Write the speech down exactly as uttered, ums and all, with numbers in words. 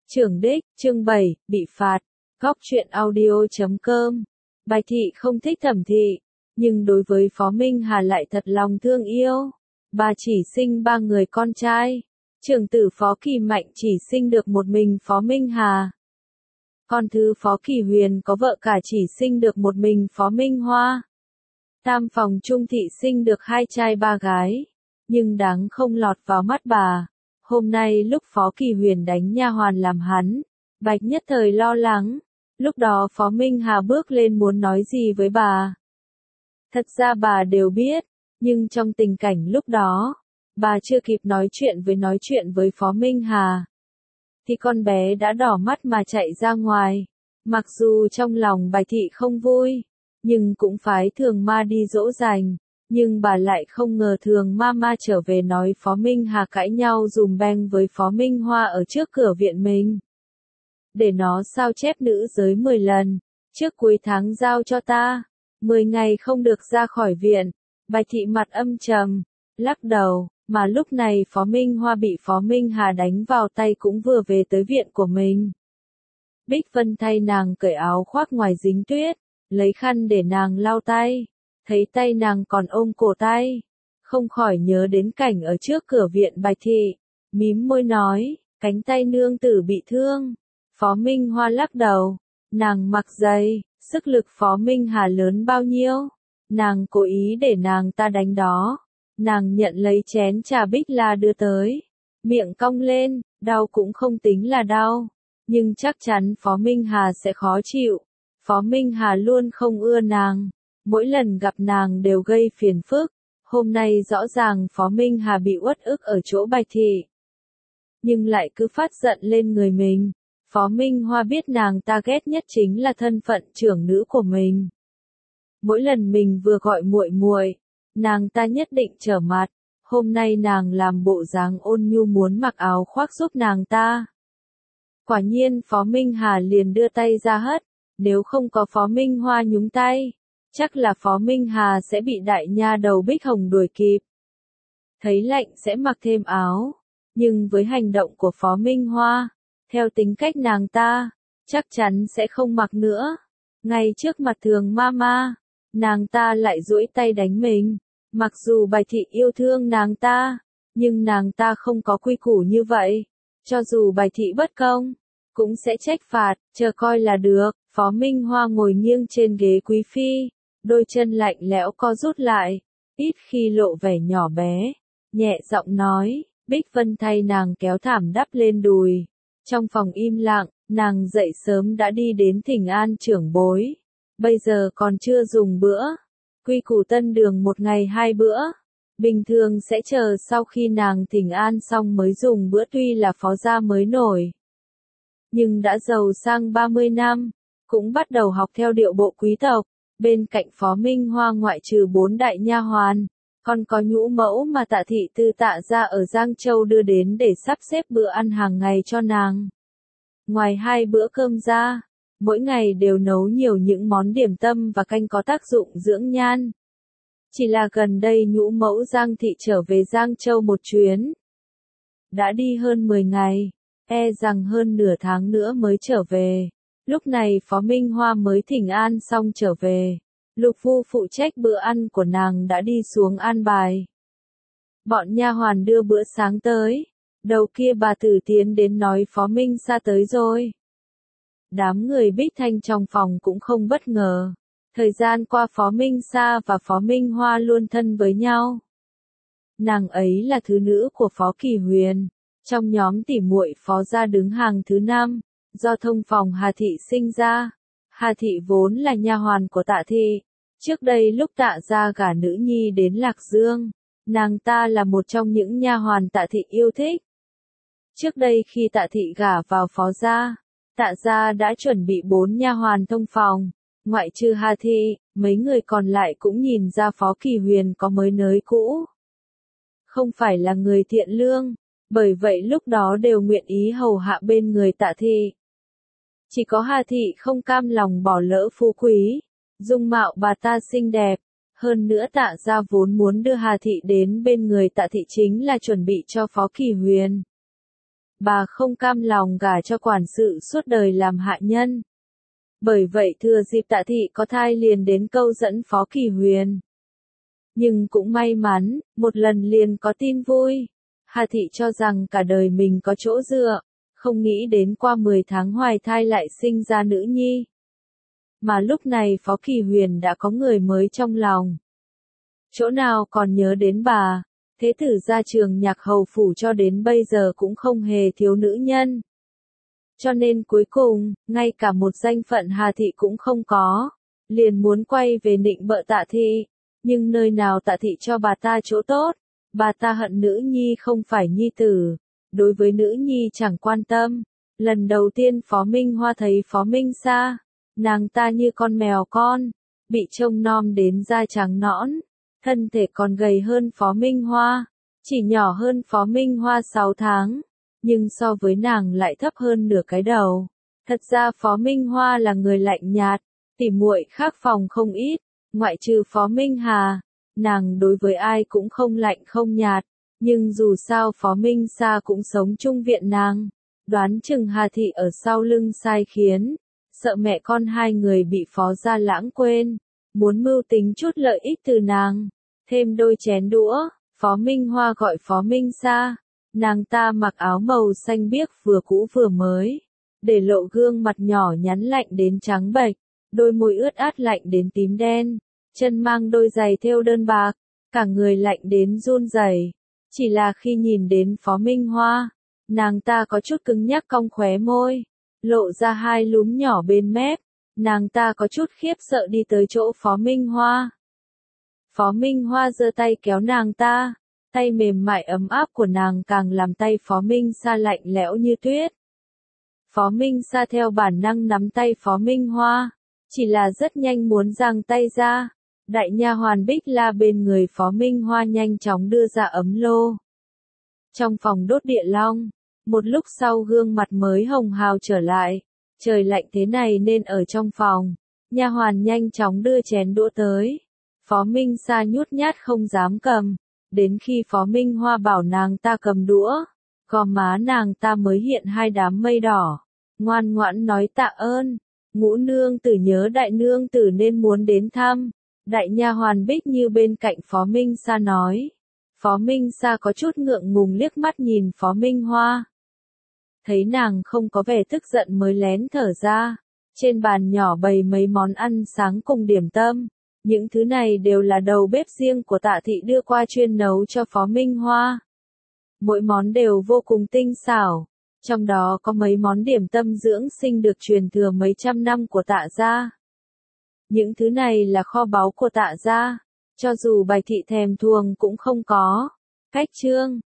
Trưởng đích, chương bảy, bị phạt. Góc truyện audio chấm com. Bạch thị không thích Thẩm thị, nhưng đối với Phó Minh Hà lại thật lòng thương yêu. Bà chỉ sinh ba người con trai. Trưởng tử Phó Kỳ Mạnh chỉ sinh được một mình Phó Minh Hà. Con thứ Phó Kỳ Huyền có vợ cả chỉ sinh được một mình Phó Minh Hoa. Tam phòng Trung thị sinh được hai trai ba gái, nhưng đáng không lọt vào mắt bà. Hôm nay lúc Phó Kỳ Huyền đánh nha hoàn làm hắn, Bạch nhất thời lo lắng. Lúc đó Phó Minh Hà bước lên muốn nói gì với bà. Thật ra bà đều biết, nhưng trong tình cảnh lúc đó, bà chưa kịp nói chuyện với nói chuyện với Phó Minh Hà, thì con bé đã đỏ mắt mà chạy ra ngoài. Mặc dù trong lòng Bạch thị không vui, nhưng cũng phái Thường Ma đi dỗ dành. Nhưng bà lại không ngờ Thường Ma Ma trở về nói Phó Minh Hà cãi nhau dùm beng với Phó Minh Hoa ở trước cửa viện mình. Để nó sao chép nữ giới mười lần, trước cuối tháng giao cho ta, mười ngày không được ra khỏi viện. Bạch thị mặt âm trầm, lắc đầu, mà lúc này Phó Minh Hoa bị Phó Minh Hà đánh vào tay cũng vừa về tới viện của mình. Bích Vân thay nàng cởi áo khoác ngoài dính tuyết, lấy khăn để nàng lau tay. Thấy tay nàng còn ôm cổ tay, không khỏi nhớ đến cảnh ở trước cửa viện Bạch thị, mím môi nói, cánh tay nương tử bị thương. Phó Minh Hoa lắc đầu, nàng mặc giày, sức lực Phó Minh Hà lớn bao nhiêu, nàng cố ý để nàng ta đánh đó. Nàng nhận lấy chén trà Bích La đưa tới, miệng cong lên, đau cũng không tính là đau, nhưng chắc chắn Phó Minh Hà sẽ khó chịu. Phó Minh Hà luôn không ưa nàng. Mỗi lần gặp nàng đều gây phiền phức, hôm nay rõ ràng Phó Minh Hà bị uất ức ở chỗ Bạch thị, nhưng lại cứ phát giận lên người mình. Phó Minh Hoa biết nàng ta ghét nhất chính là thân phận trưởng nữ của mình. Mỗi lần mình vừa gọi muội muội, nàng ta nhất định trở mặt. Hôm nay nàng làm bộ dáng ôn nhu muốn mặc áo khoác giúp nàng ta. Quả nhiên Phó Minh Hà liền đưa tay ra hất, nếu không có Phó Minh Hoa nhúng tay, chắc là Phó Minh Hà sẽ bị đại nha đầu Bích Hồng đuổi kịp. Thấy lạnh sẽ mặc thêm áo, nhưng với hành động của Phó Minh Hoa, theo tính cách nàng ta, chắc chắn sẽ không mặc nữa. Ngay trước mặt Thường Ma Ma, nàng ta lại duỗi tay đánh mình. Mặc dù Bạch thị yêu thương nàng ta, nhưng nàng ta không có quy củ như vậy. Cho dù Bạch thị bất công, cũng sẽ trách phạt, chờ coi là được. Phó Minh Hoa ngồi nghiêng trên ghế quý phi, đôi chân lạnh lẽo co rút lại, ít khi lộ vẻ nhỏ bé, nhẹ giọng nói, Bích Vân thay nàng kéo thảm đắp lên đùi. Trong phòng im lặng, nàng dậy sớm đã đi đến thỉnh an trưởng bối, bây giờ còn chưa dùng bữa. Quy củ tân đường một ngày hai bữa, bình thường sẽ chờ sau khi nàng thỉnh an xong mới dùng bữa, tuy là phó gia mới nổi, nhưng đã giàu sang ba mươi năm, cũng bắt đầu học theo điệu bộ quý tộc. Bên cạnh Phó Minh Hoa ngoại trừ bốn đại nha hoàn, còn có nhũ mẫu mà Tạ thị từ Tạ gia ở Giang Châu đưa đến để sắp xếp bữa ăn hàng ngày cho nàng. Ngoài hai bữa cơm ra, mỗi ngày đều nấu nhiều những món điểm tâm và canh có tác dụng dưỡng nhan. Chỉ là gần đây nhũ mẫu Giang thị trở về Giang Châu một chuyến, đã đi hơn mười ngày, e rằng hơn nửa tháng nữa mới trở về. Lúc này Phó Minh Hoa mới thỉnh an xong trở về. Lục Phu phụ trách bữa ăn của nàng đã đi xuống an bài. Bọn nha hoàn đưa bữa sáng tới. Đầu kia bà Tử tiến đến nói Phó Minh Sa tới rồi. Đám người Bích Thanh trong phòng cũng không bất ngờ. Thời gian qua Phó Minh Sa và Phó Minh Hoa luôn thân với nhau. Nàng ấy là thứ nữ của Phó Kỳ Huyền. Trong nhóm tỉ muội Phó gia đứng hàng thứ năm. Do thông phòng Hà thị sinh ra. Hà thị vốn là nha hoàn của Tạ thị. Trước đây lúc Tạ gia gả nữ nhi đến Lạc Dương, nàng ta là một trong những nha hoàn Tạ thị yêu thích. Trước đây khi Tạ thị gả vào Phó gia, Tạ gia đã chuẩn bị bốn nha hoàn thông phòng, ngoại trừ Hà thị, mấy người còn lại cũng nhìn ra Phó Kỳ Huyền có mới nới cũ, không phải là người thiện lương, bởi vậy lúc đó đều nguyện ý hầu hạ bên người Tạ thị. Chỉ có Hà thị không cam lòng bỏ lỡ phú quý, dung mạo bà ta xinh đẹp, hơn nữa Tạ gia vốn muốn đưa Hà thị đến bên người Tạ thị chính là chuẩn bị cho Phó Kỳ Huyền. bà không cam lòng gả cho quản sự suốt đời làm hạ nhân. Bởi vậy thừa dịp Tạ Thị có thai liền đến câu dẫn Phó Kỳ Huyền. Nhưng cũng may mắn, một lần liền có tin vui. Hà Thị cho rằng cả đời mình có chỗ dựa, không nghĩ đến qua mười tháng hoài thai lại sinh ra nữ nhi. Mà lúc này Phó Kỳ Huyền đã có người mới trong lòng. Chỗ nào còn nhớ đến bà, thế tử ra trường nhạc hầu phủ cho đến bây giờ cũng không hề thiếu nữ nhân. Cho nên cuối cùng, ngay cả một danh phận Hà Thị cũng không có, liền muốn quay về nịnh bợ Tạ Thị, nhưng nơi nào Tạ Thị cho bà ta chỗ tốt, bà ta hận nữ nhi không phải nhi tử, đối với nữ nhi chẳng quan tâm. Lần đầu tiên Phó Minh Hoa thấy Phó Minh Sa, nàng ta như con mèo con, bị trông nom đến da trắng nõn, thân thể còn gầy hơn Phó Minh Hoa, chỉ nhỏ hơn Phó Minh Hoa sáu tháng. Nhưng so với nàng lại thấp hơn nửa cái đầu. Thật ra Phó Minh Hoa là người lạnh nhạt, tỉ muội khác phòng không ít, ngoại trừ Phó Minh Hà, nàng đối với ai cũng không lạnh không nhạt, nhưng dù sao Phó Minh Sa cũng sống chung viện nàng, đoán chừng Hà Thị ở sau lưng sai khiến, sợ mẹ con hai người bị Phó gia lãng quên, muốn mưu tính chút lợi ích từ nàng, thêm đôi chén đũa. Phó Minh Hoa gọi Phó Minh Sa. Nàng ta mặc áo màu xanh biếc vừa cũ vừa mới, để lộ gương mặt nhỏ nhắn lạnh đến trắng bệch, đôi môi ướt át lạnh đến tím đen, chân mang đôi giày thêu đơn bạc, cả người lạnh đến run rẩy. Chỉ là khi nhìn đến Phó Minh Hoa, nàng ta có chút cứng nhắc cong khóe môi, lộ ra hai lúm nhỏ bên mép, nàng ta có chút khiếp sợ đi tới chỗ Phó Minh Hoa. Phó Minh Hoa giơ tay kéo nàng ta. Tay mềm mại ấm áp của nàng càng làm tay Phó Minh Sa lạnh lẽo như tuyết. Phó Minh Sa theo bản năng nắm tay Phó Minh Hoa, chỉ là rất nhanh muốn giang tay ra. Đại nha hoàn Bích La bên người Phó Minh Hoa nhanh chóng đưa ra ấm lô. Trong phòng đốt địa long, một lúc sau gương mặt mới hồng hào trở lại. Trời lạnh thế này nên ở trong phòng, nha hoàn nhanh chóng đưa chén đũa tới. Phó Minh Sa nhút nhát không dám cầm. Đến khi Phó Minh Hoa bảo nàng ta cầm đũa, gò má nàng ta mới hiện hai đám mây đỏ, ngoan ngoãn nói tạ ơn, ngũ nương tử nhớ đại nương tử nên muốn đến thăm. Đại nha hoàn Bích Như bên cạnh Phó Minh Sa nói. Phó Minh Sa có chút ngượng ngùng liếc mắt nhìn Phó Minh Hoa. Thấy nàng không có vẻ tức giận mới lén thở ra, trên bàn nhỏ bày mấy món ăn sáng cùng điểm tâm. Những thứ này đều là đầu bếp riêng của Tạ Thị đưa qua chuyên nấu cho Phó Minh Hoa. Mỗi món đều vô cùng tinh xảo, trong đó có mấy món điểm tâm dưỡng sinh được truyền thừa mấy trăm năm của Tạ gia. Những thứ này là kho báu của Tạ gia, cho dù Bạch Thị thèm thuồng cũng không có. Cách chương